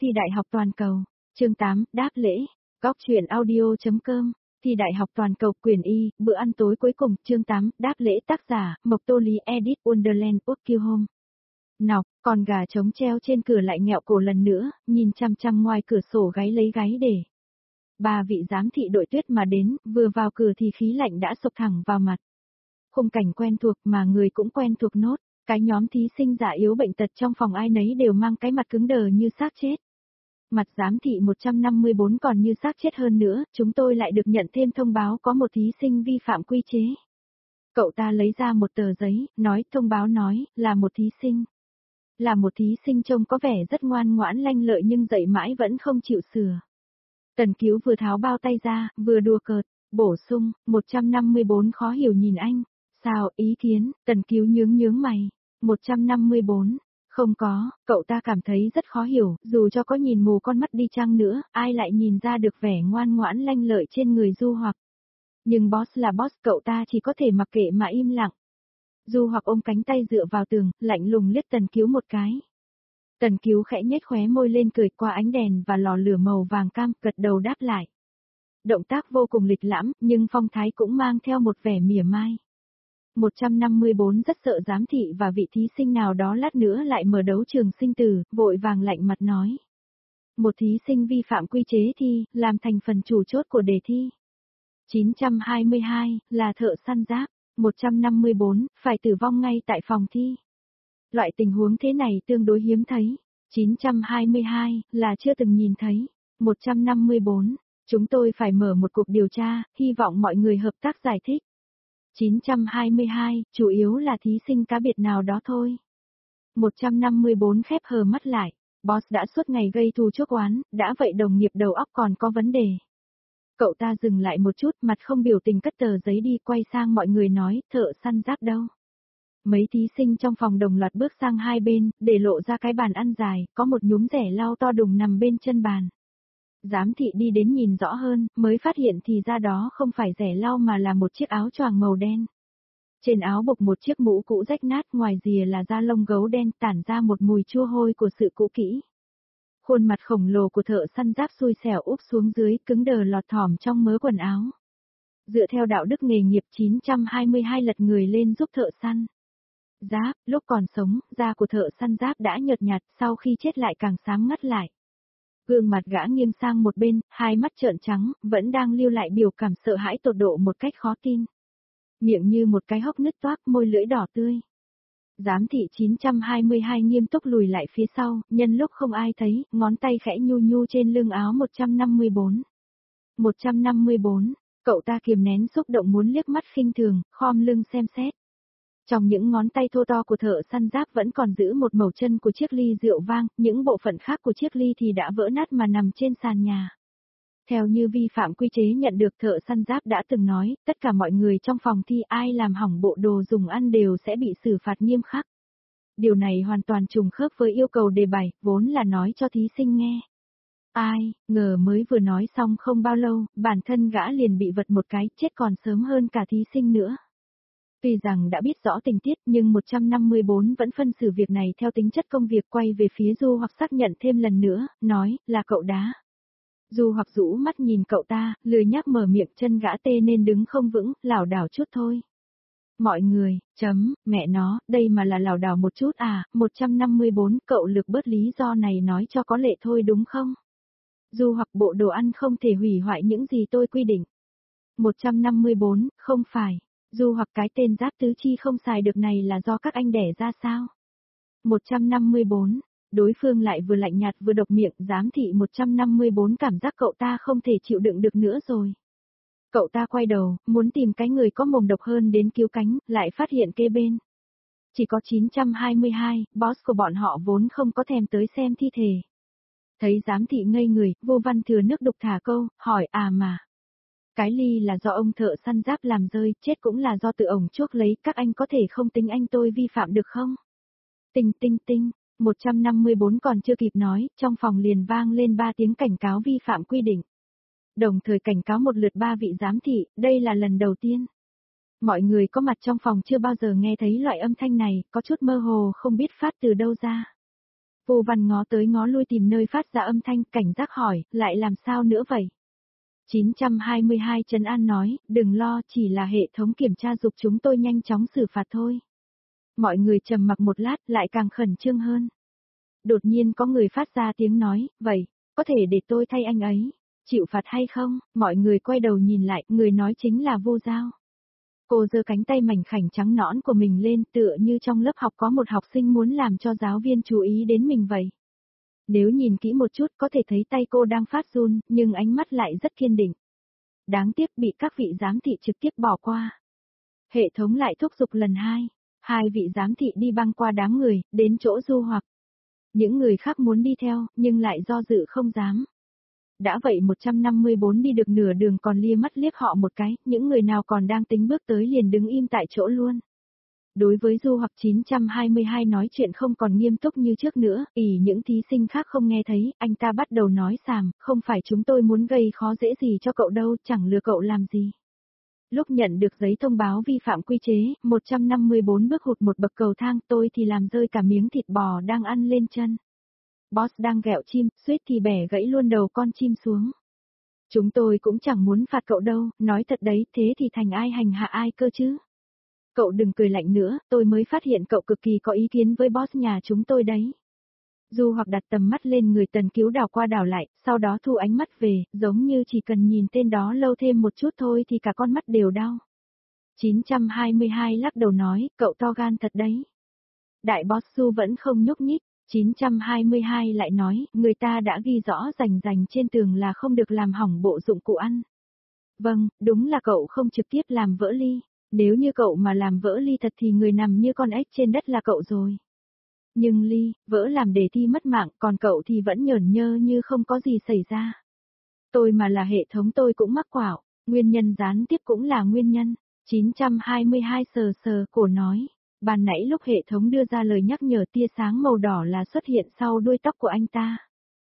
Thi đại học toàn cầu. Chương 8, đáp lễ. Góc truyện audio.com. Thi đại học toàn cầu quyển Y, bữa ăn tối cuối cùng. Chương 8, đáp lễ. Tác giả, Mộc Tô Lý, edit Wonderland Quốc Home. Nọc, con gà trống treo trên cửa lại nghẹo cổ lần nữa, nhìn chăm chăm ngoài cửa sổ gáy lấy gáy để. Ba vị giám thị đội tuyết mà đến, vừa vào cửa thì khí lạnh đã sộc thẳng vào mặt. Khung cảnh quen thuộc mà người cũng quen thuộc nốt. Cái nhóm thí sinh già yếu bệnh tật trong phòng ai nấy đều mang cái mặt cứng đờ như xác chết. Mặt giám thị 154 còn như xác chết hơn nữa, chúng tôi lại được nhận thêm thông báo có một thí sinh vi phạm quy chế. Cậu ta lấy ra một tờ giấy, thông báo nói, là một thí sinh. Là một thí sinh trông có vẻ rất ngoan ngoãn lanh lợi nhưng dậy mãi vẫn không chịu sửa. Tần Cứu vừa tháo bao tay ra, vừa đùa cợt, bổ sung, 154 khó hiểu nhìn anh. Sao, ý kiến, Tần Cứu nhướng mày. 154, không có, cậu ta cảm thấy rất khó hiểu, dù cho có nhìn mù con mắt đi chăng nữa, ai lại nhìn ra được vẻ ngoan ngoãn lanh lợi trên người Du Hoặc. Nhưng boss là boss, cậu ta chỉ có thể mặc kệ mà im lặng. Du Hoặc ôm cánh tay dựa vào tường, lạnh lùng liếc Tần Cứu một cái. Tần Cứu khẽ nhếch khóe môi lên cười qua ánh đèn và lò lửa màu vàng cam, gật đầu đáp lại. Động tác vô cùng lịch lãm, nhưng phong thái cũng mang theo một vẻ mỉa mai. 154 rất sợ giám thị và vị thí sinh nào đó lát nữa lại mở đấu trường sinh tử, vội vàng lạnh mặt nói. Một thí sinh vi phạm quy chế thi, làm thành phần chủ chốt của đề thi. 922, là thợ săn giáp. 154, phải tử vong ngay tại phòng thi. Loại tình huống thế này tương đối hiếm thấy. 922, là chưa từng nhìn thấy. 154, chúng tôi phải mở một cuộc điều tra, hy vọng mọi người hợp tác giải thích. 922, chủ yếu là thí sinh cá biệt nào đó thôi. 154 khép hờ mắt lại. Boss đã suốt ngày gây thù chuốc oán, đã vậy đồng nghiệp đầu óc còn có vấn đề. Cậu ta dừng lại một chút, mặt không biểu tình cất tờ giấy đi, quay sang mọi người nói, thợ săn giáp đâu. Mấy thí sinh trong phòng đồng loạt bước sang hai bên, để lộ ra cái bàn ăn dài, có một nhúm rẻ lau to đùng nằm bên chân bàn. Giám thị đi đến nhìn rõ hơn, mới phát hiện thì ra đó không phải rẻ lau mà là một chiếc áo choàng màu đen. Trên áo bộc một chiếc mũ cũ rách nát, ngoài rìa là da lông gấu đen tản ra một mùi chua hôi của sự cũ kỹ. Khuôn mặt khổng lồ của thợ săn giáp xui xẻo úp xuống dưới, cứng đờ lọt thỏm trong mớ quần áo. Dựa theo đạo đức nghề nghiệp 922 lật người lên giúp thợ săn giáp, lúc còn sống, da của thợ săn giáp đã nhợt nhạt, sau khi chết lại càng xám ngắt lại. Gương mặt gã nghiêng sang một bên, hai mắt trợn trắng, vẫn đang lưu lại biểu cảm sợ hãi tột độ một cách khó tin. Miệng như một cái hốc nứt toác, môi lưỡi đỏ tươi. Giám thị 922 nghiêm túc lùi lại phía sau, nhân lúc không ai thấy, ngón tay khẽ nhu nhu trên lưng áo 154. 154, cậu ta kiềm nén xúc động muốn liếc mắt khinh thường, khom lưng xem xét. Trong những ngón tay thô to của thợ săn giáp vẫn còn giữ một mẩu chân của chiếc ly rượu vang, những bộ phận khác của chiếc ly thì đã vỡ nát mà nằm trên sàn nhà. Theo như vi phạm quy chế nhận được, thợ săn giáp đã từng nói, tất cả mọi người trong phòng thi ai làm hỏng bộ đồ dùng ăn đều sẽ bị xử phạt nghiêm khắc. Điều này hoàn toàn trùng khớp với yêu cầu đề bài, vốn là nói cho thí sinh nghe. Ai, ngờ mới vừa nói xong không bao lâu, bản thân gã liền bị vật một cái, chết còn sớm hơn cả thí sinh nữa. Tuy rằng đã biết rõ tình tiết nhưng 154 vẫn phân xử việc này theo tính chất công việc, quay về phía Du Hoặc xác nhận thêm lần nữa, nói, là cậu đá. Du Hoặc rũ mắt nhìn cậu ta, lười nhác mở miệng, chân gã tê nên đứng không vững, lảo đảo chút thôi. Mọi người, mẹ nó, đây mà là lảo đảo một chút à, 154, cậu lực bớt lý do này nói cho có lệ thôi đúng không? Du Hoặc bộ đồ ăn không thể hủy hoại những gì tôi quy định. 154, không phải. Du Hoặc cái tên giáp tứ chi không xài được này là do các anh đẻ ra sao? 154, đối phương lại vừa lạnh nhạt vừa độc miệng, giám thị 154 cảm giác cậu ta không thể chịu đựng được nữa rồi. Cậu ta quay đầu, muốn tìm cái người có mồm độc hơn đến cứu cánh, lại phát hiện kế bên. Chỉ có 922, boss của bọn họ vốn không có thèm tới xem thi thể. Thấy giám thị ngây người, Vô Văn thừa nước đục thả câu, hỏi mà. Cái ly là do ông thợ săn giáp làm rơi, chết cũng là do tự ổng chuốc lấy, các anh có thể không tính anh tôi vi phạm được không? Tinh, 154 còn chưa kịp nói, trong phòng liền vang lên 3 tiếng cảnh cáo vi phạm quy định. Đồng thời cảnh cáo một lượt 3 vị giám thị, đây là lần đầu tiên. Mọi người có mặt trong phòng chưa bao giờ nghe thấy loại âm thanh này, có chút mơ hồ không biết phát từ đâu ra. Vô Văn ngó tới ngó lui tìm nơi phát ra âm thanh, cảnh giác hỏi, lại làm sao nữa vậy? 922 trấn an nói, đừng lo, chỉ là hệ thống kiểm tra giục chúng tôi nhanh chóng xử phạt thôi. Mọi người trầm mặc một lát, lại càng khẩn trương hơn. Đột nhiên có người phát ra tiếng nói, vậy, có thể để tôi thay anh ấy, chịu phạt hay không? Mọi người quay đầu nhìn lại, người nói chính là Vô Giao. Cô giơ cánh tay mảnh khảnh trắng nõn của mình lên, tựa như trong lớp học có một học sinh muốn làm cho giáo viên chú ý đến mình vậy. Nếu nhìn kỹ một chút có thể thấy tay cô đang phát run, nhưng ánh mắt lại rất kiên định. Đáng tiếc bị các vị giám thị trực tiếp bỏ qua. Hệ thống lại thúc giục lần hai. Hai vị giám thị đi băng qua đám người, đến chỗ Du Hoặc. Những người khác muốn đi theo, nhưng lại do dự không dám. Đã vậy 154 đi được nửa đường còn lia mắt liếc họ một cái, những người nào còn đang tính bước tới liền đứng im tại chỗ luôn. Đối với Du Hoặc 922 nói chuyện không còn nghiêm túc như trước nữa, những thí sinh khác không nghe thấy, anh ta bắt đầu nói xàm, không phải chúng tôi muốn gây khó dễ gì cho cậu đâu, chẳng lừa cậu làm gì. Lúc nhận được giấy thông báo vi phạm quy chế, 154 bước hụt một bậc cầu thang, tôi thì làm rơi cả miếng thịt bò đang ăn lên chân. Boss đang ghẹo chim, suýt thì bẻ gãy luôn đầu con chim xuống. Chúng tôi cũng chẳng muốn phạt cậu đâu, nói thật đấy, thế thì thành ai hành hạ ai cơ chứ. Cậu đừng cười lạnh nữa, tôi mới phát hiện cậu cực kỳ có ý kiến với boss nhà chúng tôi đấy. Du Hoặc đặt tầm mắt lên người Tần Cứu đảo qua đảo lại, sau đó thu ánh mắt về, giống như chỉ cần nhìn tên đó lâu thêm một chút thôi thì cả con mắt đều đau. 922 lắc đầu nói, cậu to gan thật đấy. Đại boss Du vẫn không nhúc nhích, 922 lại nói, người ta đã ghi rõ rành rành trên tường là không được làm hỏng bộ dụng cụ ăn. Vâng, đúng là cậu không trực tiếp làm vỡ ly, nếu như cậu mà làm vỡ ly thật thì người nằm như con ếch trên đất là cậu rồi. Nhưng ly, vỡ làm đề thi mất mạng, còn cậu thì vẫn nhởn nhơ như không có gì xảy ra. Tôi mà là hệ thống tôi cũng mắc quảo, nguyên nhân gián tiếp cũng là nguyên nhân. 922 sờ sờ cổ nói, ban nãy lúc hệ thống đưa ra lời nhắc nhở tia sáng màu đỏ là xuất hiện sau đuôi tóc của anh ta.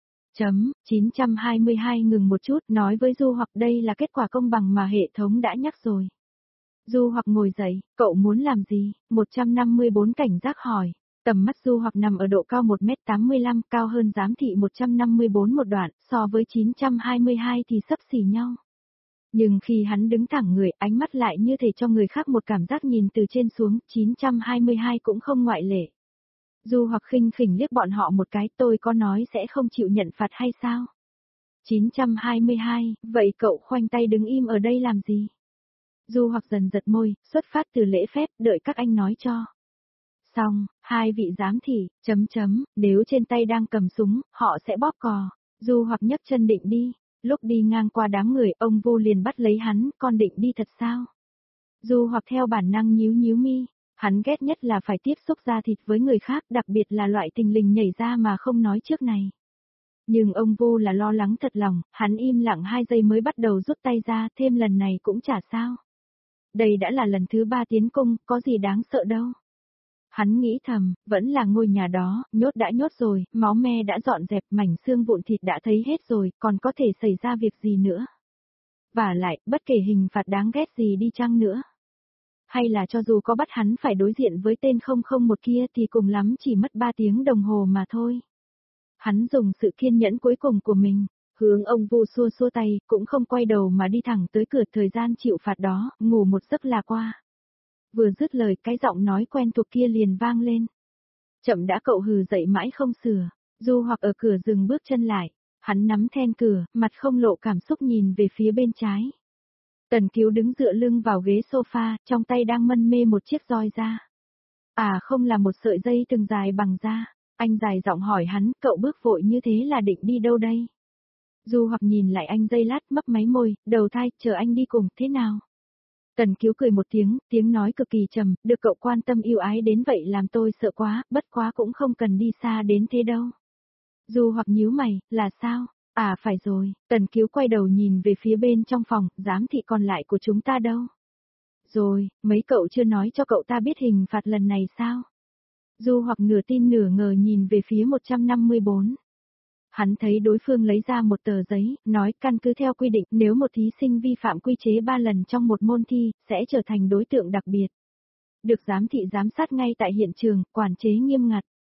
922 ngừng một chút nói với Du Hoặc đây là kết quả công bằng mà hệ thống đã nhắc rồi. Du Hoặc ngồi dậy, cậu muốn làm gì? 154 cảnh giác hỏi. Tầm mắt Du Hoặc nằm ở độ cao 1m85, cao hơn giám thị 154 một đoạn, so với 922 thì xấp xỉ nhau. Nhưng khi hắn đứng thẳng người, ánh mắt lại như thể cho người khác một cảm giác nhìn từ trên xuống, 922 cũng không ngoại lệ. Du Hoặc khinh khỉnh liếc bọn họ một cái, tôi có nói sẽ không chịu nhận phạt hay sao? 922, vậy cậu khoanh tay đứng im ở đây làm gì? Du Hoặc dần giật môi, xuất phát từ lễ phép, đợi các anh nói cho. Xong, hai vị giám thị, nếu trên tay đang cầm súng, họ sẽ bóp cò. Du Hoặc nhấc chân định đi, lúc đi ngang qua đám người, ông Vu liền bắt lấy hắn, con định đi thật sao? Du Hoặc theo bản năng nhíu nhíu mi, hắn ghét nhất là phải tiếp xúc da thịt với người khác, đặc biệt là loại tình lình nhảy ra mà không nói trước này. Nhưng ông Vu là lo lắng thật lòng, hắn im lặng 2 giây mới bắt đầu rút tay ra, thêm lần này cũng chả sao. Đây đã là lần thứ 3 tiến cung, có gì đáng sợ đâu. Hắn nghĩ thầm, vẫn là ngôi nhà đó, nhốt đã nhốt rồi, máu me đã dọn dẹp, mảnh xương vụn thịt đã thấy hết rồi, còn có thể xảy ra việc gì nữa. Và lại, bất kể hình phạt đáng ghét gì đi chăng nữa. Hay là cho dù có bắt hắn phải đối diện với tên 001 kia thì cùng lắm chỉ mất 3 tiếng đồng hồ mà thôi. Hắn dùng sự kiên nhẫn cuối cùng của mình, hướng ông Vu xua xua tay, cũng không quay đầu mà đi thẳng tới cửa thời gian chịu phạt đó, ngủ một giấc là qua. Vừa dứt lời cái giọng nói quen thuộc kia liền vang lên. Chậm đã cậu hừ dậy mãi không sửa, Du Hoặc ở cửa dừng bước chân lại, hắn nắm then cửa, mặt không lộ cảm xúc nhìn về phía bên trái. Tần Cứu đứng dựa lưng vào ghế sofa, trong tay đang mân mê một chiếc roi da. À không là một sợi dây từng dài bằng da, anh dài giọng hỏi hắn, cậu bước vội như thế là định đi đâu đây? Du Hoặc nhìn lại anh giây lát mấp máy môi, đầu thai, chờ anh đi cùng, thế nào? Tần Cứu cười một tiếng nói cực kỳ trầm, được cậu quan tâm yêu ái đến vậy làm tôi sợ quá, bất quá cũng không cần đi xa đến thế đâu. Du Hoặc nhíu mày, là sao? À phải rồi, Tần Cứu quay đầu nhìn về phía bên trong phòng, giám thị còn lại của chúng ta đâu? Rồi, mấy cậu chưa nói cho cậu ta biết hình phạt lần này sao? Du Hoặc nửa tin nửa ngờ nhìn về phía 154. Hắn thấy đối phương lấy ra một tờ giấy, nói căn cứ theo quy định nếu một thí sinh vi phạm quy chế 3 lần trong một môn thi, sẽ trở thành đối tượng đặc biệt. Được giám thị giám sát ngay tại hiện trường, quản chế nghiêm ngặt.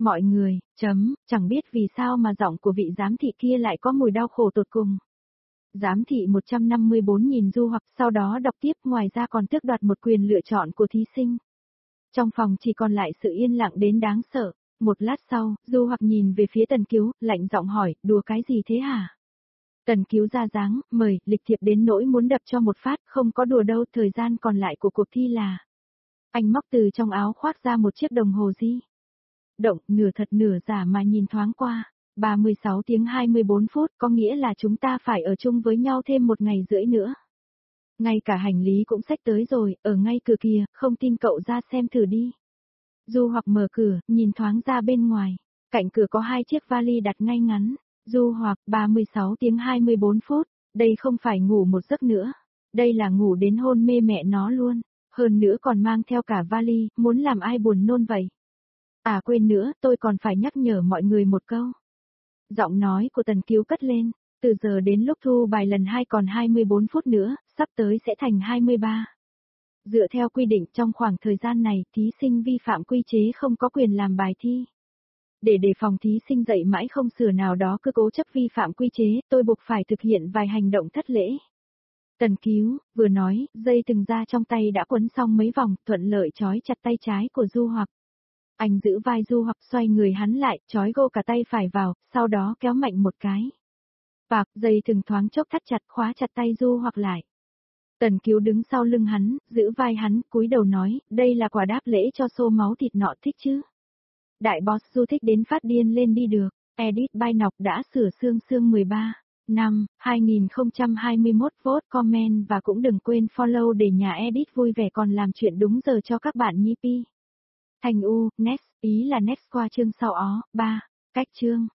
Mọi người, chẳng biết vì sao mà giọng của vị giám thị kia lại có mùi đau khổ tột cùng. Giám thị 154 nhìn Du Hoặc sau đó đọc tiếp, ngoài ra còn tước đoạt một quyền lựa chọn của thí sinh. Trong phòng chỉ còn lại sự yên lặng đến đáng sợ. Một lát sau, Du Hoặc nhìn về phía Tần Cứu, lạnh giọng hỏi, đùa cái gì thế hả? Tần Cứu ra dáng, mời, lịch thiệp đến nỗi muốn đập cho một phát, không có đùa đâu, thời gian còn lại của cuộc thi là. Anh móc từ trong áo khoác ra một chiếc đồng hồ di động, nửa thật nửa giả mà nhìn thoáng qua. 36 tiếng 24 phút, có nghĩa là chúng ta phải ở chung với nhau thêm 1 ngày rưỡi nữa. Ngay cả hành lý cũng xách tới rồi, ở ngay cửa kìa, không tin cậu ra xem thử đi. Du Hoặc mở cửa, nhìn thoáng ra bên ngoài. Cạnh cửa có 2 chiếc vali đặt ngay ngắn. Du Hoặc, 36 tiếng 24 phút, đây không phải ngủ một giấc nữa. Đây là ngủ đến hôn mê mẹ nó luôn. Hơn nữa còn mang theo cả vali, muốn làm ai buồn nôn vậy. À quên nữa, tôi còn phải nhắc nhở mọi người một câu. Giọng nói của Tần Cứu cất lên, từ giờ đến lúc thu bài lần 2 còn 24 phút nữa, sắp tới sẽ thành 23. Dựa theo quy định trong khoảng thời gian này, thí sinh vi phạm quy chế không có quyền làm bài thi. Để đề phòng thí sinh dậy mãi không sửa nào đó cứ cố chấp vi phạm quy chế, tôi buộc phải thực hiện vài hành động thất lễ. Tần Cứu, vừa nói, dây từng ra trong tay đã quấn xong mấy vòng, thuận lợi trói chặt tay trái của Du Hoặc. Anh giữ vai Du Hoặc xoay người hắn lại, trói gô cả tay phải vào, sau đó kéo mạnh một cái. Bạc, dây từng thoáng chốc thắt chặt khóa chặt tay Du Hoặc lại. Tần Cứu đứng sau lưng hắn, giữ vai hắn, cúi đầu nói, đây là quà đáp lễ cho xô máu thịt nọ thích chứ. Đại boss Du thích đến phát điên lên đi được. Edit by Nọc đã sửa xương 13. Năm 2021 vote comment và cũng đừng quên follow để nhà edit vui vẻ còn làm chuyện đúng giờ cho các bạn nhi pi. Thành U, next, ý là next qua chương sau ó, 3, cách chương.